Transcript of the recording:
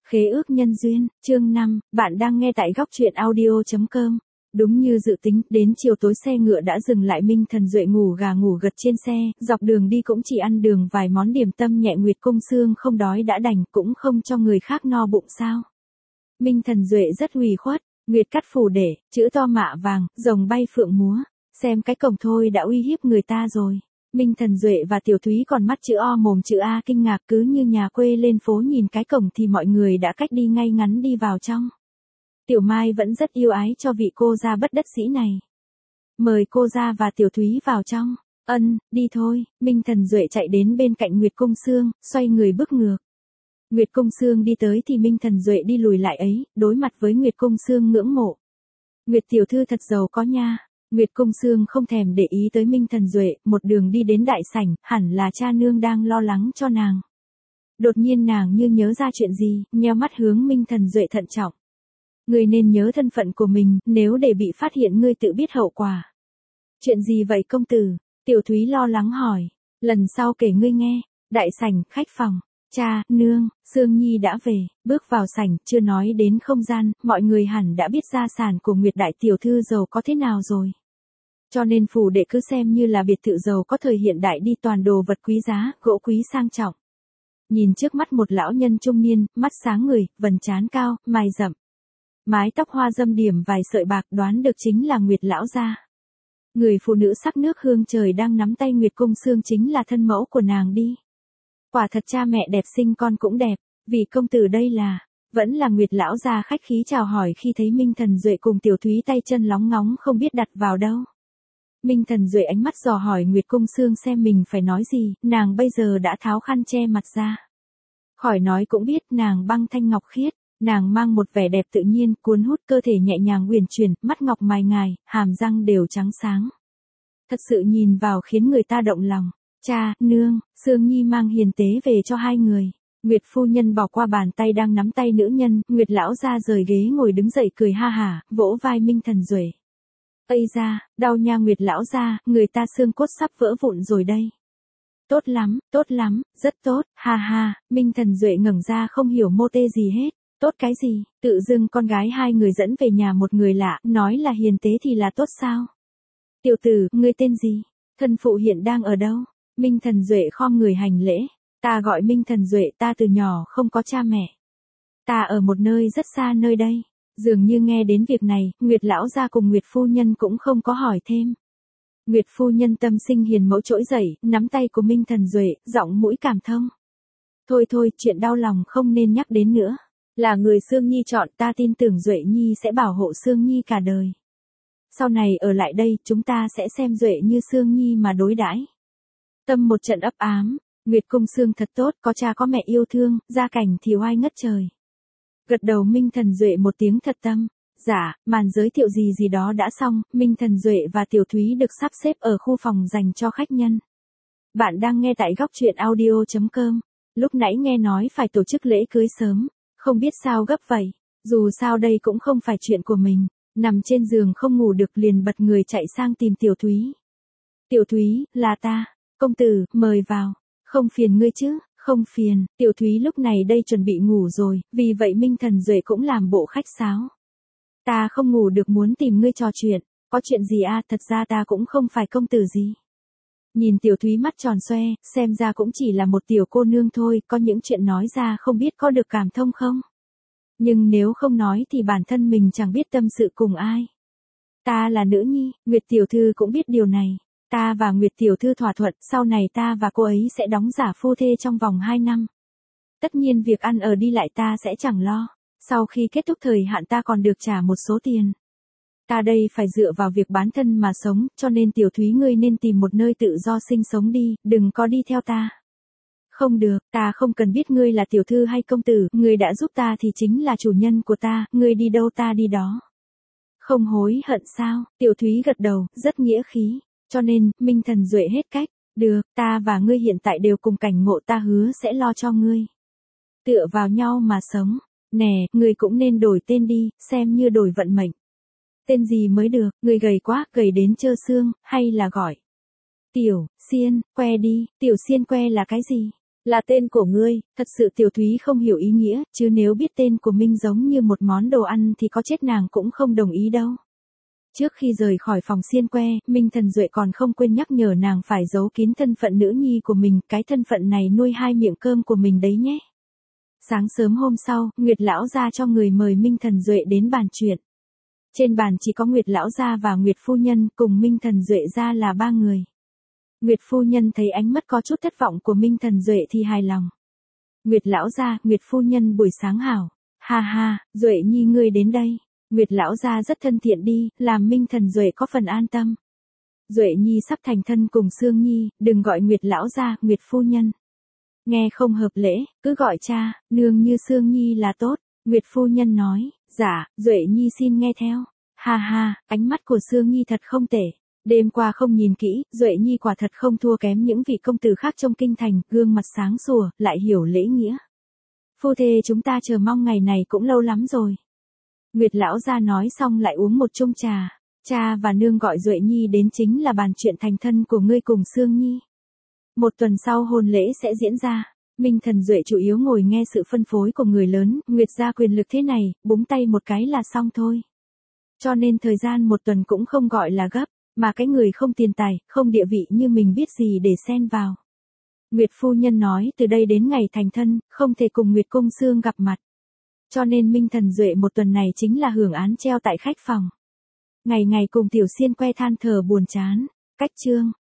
Khế ước nhân duyên, chương 5, bạn đang nghe tại góc truyện audio.com. Đúng như dự tính, đến chiều tối xe ngựa đã dừng lại. Minh Thần Duệ ngủ gà ngủ gật trên xe, dọc đường đi cũng chỉ ăn đường vài món điểm tâm nhẹ. Nguyệt Cung Sương không đói đã đành, cũng không cho người khác no bụng sao. Minh Thần Duệ rất ủy khuất, Nguyệt cắt phủ để, chữ to mạ vàng, rồng bay phượng múa, xem cái cổng thôi đã uy hiếp người ta rồi. Minh Thần Duệ và Tiểu Thúy còn mắt chữ O mồm chữ A kinh ngạc, cứ như nhà quê lên phố nhìn cái cổng thì mọi người đã cách đi ngay ngắn đi vào trong. Tiểu Mai vẫn rất yêu ái cho vị cô gia bất đắc dĩ này. Mời cô gia và Tiểu Thúy vào trong. Ân, đi thôi. Minh Thần Duệ chạy đến bên cạnh Nguyệt Cung Sương, xoay người bước ngược. Nguyệt Cung Sương đi tới thì Minh Thần Duệ đi lùi lại ấy, đối mặt với Nguyệt Cung Sương ngưỡng mộ. Nguyệt tiểu thư thật giàu có nha. Nguyệt Cung Sương không thèm để ý tới Minh Thần Duệ, một đường đi đến đại sảnh, hẳn là cha nương đang lo lắng cho nàng. Đột nhiên nàng như nhớ ra chuyện gì, nheo mắt hướng Minh Thần Duệ thận trọng. Ngươi nên nhớ thân phận của mình, nếu để bị phát hiện ngươi tự biết hậu quả. Chuyện gì vậy công tử? Tiểu Thúy lo lắng hỏi. Lần sau kể ngươi nghe. Đại sảnh, khách phòng. Cha, nương, Sương Nhi đã về, bước vào sảnh, chưa nói đến không gian, mọi người hẳn đã biết gia sản của Nguyệt đại tiểu thư giàu có thế nào rồi. Cho nên phủ đệ cứ xem như là biệt thự giàu có thời hiện đại đi, toàn đồ vật quý giá, gỗ quý sang trọng. Nhìn trước mắt một lão nhân trung niên, mắt sáng người, vầng trán cao, mày rậm. Mái tóc hoa dâm điểm vài sợi bạc, đoán được chính là Nguyệt lão gia. Người phụ nữ sắc nước hương trời đang nắm tay Nguyệt Cung Sương chính là thân mẫu của nàng đi. Quả thật cha mẹ đẹp sinh con cũng đẹp, vì công tử đây là, vẫn là Nguyệt lão gia khách khí chào hỏi khi thấy Minh Thần Duệ cùng Tiểu Thúy tay chân lóng ngóng không biết đặt vào đâu. Minh Thần Duệ ánh mắt dò hỏi Nguyệt Cung Sương xem mình phải nói gì, nàng bây giờ đã tháo khăn che mặt ra. Khỏi nói cũng biết nàng băng thanh ngọc khiết, nàng mang một vẻ đẹp tự nhiên, cuốn hút, cơ thể nhẹ nhàng uyển chuyển, mắt ngọc mài ngài, hàm răng đều trắng sáng. Thật sự nhìn vào khiến người ta động lòng. Cha, nương, Sương Nhi mang hiền tế về cho hai người. Nguyệt phu nhân bỏ qua bàn tay đang nắm tay nữ nhân, Nguyệt lão gia rời ghế ngồi đứng dậy cười ha hả, vỗ vai Minh Thần Duệ. Ây da, đau nha Nguyệt lão gia, người ta xương cốt sắp vỡ vụn rồi đây. Tốt lắm, rất tốt, ha ha. Minh Thần Duệ ngẩng ra không hiểu mô tê gì hết. Tốt cái gì? Tự dưng con gái hai người dẫn về nhà một người lạ, nói là hiền tế thì là tốt sao? Tiểu tử, ngươi tên gì? Thân phụ hiện đang ở đâu? Minh Thần Duệ khom người hành lễ. Ta gọi Minh Thần Duệ, ta từ nhỏ không có cha mẹ. Ta ở một nơi rất xa nơi đây. Dường như nghe đến việc này, Nguyệt lão gia cùng Nguyệt phu nhân cũng không có hỏi thêm. Nguyệt phu nhân tâm sinh hiền mẫu trỗi dậy, nắm tay của Minh Thần Duệ, giọng mũi cảm thông. Thôi, chuyện đau lòng không nên nhắc đến nữa. Là người Sương Nhi chọn, ta tin tưởng Duệ Nhi sẽ bảo hộ Sương Nhi cả đời. Sau này ở lại đây, chúng ta sẽ xem Duệ như Sương Nhi mà đối đãi. Tâm một trận ấp ám, Nguyệt Cung Sương thật tốt, có cha có mẹ yêu thương, gia cảnh thì oai ngất trời. Gật đầu Minh Thần Duệ một tiếng thật tâm. Dạ, màn giới thiệu gì đó đã xong, Minh Thần Duệ và Tiểu Thúy được sắp xếp ở khu phòng dành cho khách nhân. Bạn đang nghe tại góc truyện audio.com. Lúc nãy nghe nói phải tổ chức lễ cưới sớm, không biết sao gấp vậy. Dù sao đây cũng không phải chuyện của mình. Nằm trên giường không ngủ được liền bật người chạy sang tìm Tiểu Thúy. Tiểu Thúy, là ta. Công tử, mời vào. Không phiền ngươi chứ? Không phiền. Tiểu Thúy lúc này đây chuẩn bị ngủ rồi, vì vậy Minh Thần Duệ cũng làm bộ khách sáo. Ta không ngủ được muốn tìm ngươi trò chuyện. Có chuyện gì à? Thật ra ta cũng không phải công tử gì. Nhìn Tiểu Thúy mắt tròn xoe, xem ra cũng chỉ là một tiểu cô nương thôi, có những chuyện nói ra không biết có được cảm thông không? Nhưng nếu không nói thì bản thân mình chẳng biết tâm sự cùng ai. Ta là nữ nhi, Nguyệt tiểu thư cũng biết điều này. Ta và Nguyệt tiểu thư thỏa thuận, sau này ta và cô ấy sẽ đóng giả phu thê trong vòng 2 năm. Tất nhiên việc ăn ở đi lại ta sẽ chẳng lo. Sau khi kết thúc thời hạn ta còn được trả một số tiền. Ta đây phải dựa vào việc bán thân mà sống, cho nên Tiểu Thúy ngươi nên tìm một nơi tự do sinh sống đi, đừng có đi theo ta. Không được, ta không cần biết ngươi là tiểu thư hay công tử, ngươi đã giúp ta thì chính là chủ nhân của ta, ngươi đi đâu ta đi đó. Không hối hận sao? Tiểu Thúy gật đầu, rất nghĩa khí. Cho nên, Minh Thần Duệ hết cách. Được, ta và ngươi hiện tại đều cùng cảnh ngộ, ta hứa sẽ lo cho ngươi. Tựa vào nhau mà sống. Nè, ngươi cũng nên đổi tên đi, xem như đổi vận mệnh. Tên gì mới được, ngươi gầy quá, gầy đến trơ xương, hay là gọi Tiểu Xiên, que đi. Tiểu Xiên que là cái gì? Là tên của ngươi, thật sự Tiểu Thúy không hiểu ý nghĩa, chứ nếu biết tên của Minh giống như một món đồ ăn thì có chết nàng cũng không đồng ý đâu. Trước khi rời khỏi phòng xiên que, Minh Thần Duệ còn không quên nhắc nhở nàng phải giấu kín thân phận nữ nhi của mình, cái thân phận này nuôi hai miệng cơm của mình đấy nhé. Sáng sớm hôm sau, Nguyệt Lão gia cho người mời Minh Thần Duệ đến bàn chuyện. Trên bàn chỉ có Nguyệt Lão gia và Nguyệt Phu Nhân, cùng Minh Thần Duệ ra là ba người. Nguyệt Phu Nhân thấy ánh mắt có chút thất vọng của Minh Thần Duệ thì hài lòng. Nguyệt Lão gia, Nguyệt Phu Nhân buổi sáng hảo. Ha ha, Duệ nhi ngươi đến đây. Nguyệt Lão gia rất thân thiện đi, làm Minh Thần Duệ có phần an tâm. Duệ nhi sắp thành thân cùng Sương Nhi, đừng gọi Nguyệt Lão gia, Nguyệt Phu Nhân. Nghe không hợp lễ, cứ gọi cha, nương như Sương Nhi là tốt. Nguyệt Phu Nhân nói, dạ, Duệ nhi xin nghe theo. Ha ha, ánh mắt của Sương Nhi thật không tệ. Đêm qua không nhìn kỹ, Duệ nhi quả thật không thua kém những vị công tử khác trong kinh thành, gương mặt sáng sủa, lại hiểu lễ nghĩa. Phu thê chúng ta chờ mong ngày này cũng lâu lắm rồi. Nguyệt Lão gia nói xong lại uống một chung trà. Cha và nương gọi Duệ nhi đến chính là bàn chuyện thành thân của ngươi cùng Sương Nhi. Một tuần sau hôn lễ sẽ diễn ra. Minh Thần Duệ chủ yếu ngồi nghe sự phân phối của người lớn, Nguyệt gia quyền lực thế này, búng tay một cái là xong thôi. Cho nên thời gian một tuần cũng không gọi là gấp, mà cái người không tiền tài, không địa vị như mình biết gì để xen vào. Nguyệt Phu Nhân nói từ đây đến ngày thành thân, không thể cùng Nguyệt Công Sương gặp mặt. Cho nên Minh Thần Duệ một tuần này chính là hưởng án treo tại khách phòng. Ngày ngày cùng Tiểu Xiên que than thở buồn chán. Cách chương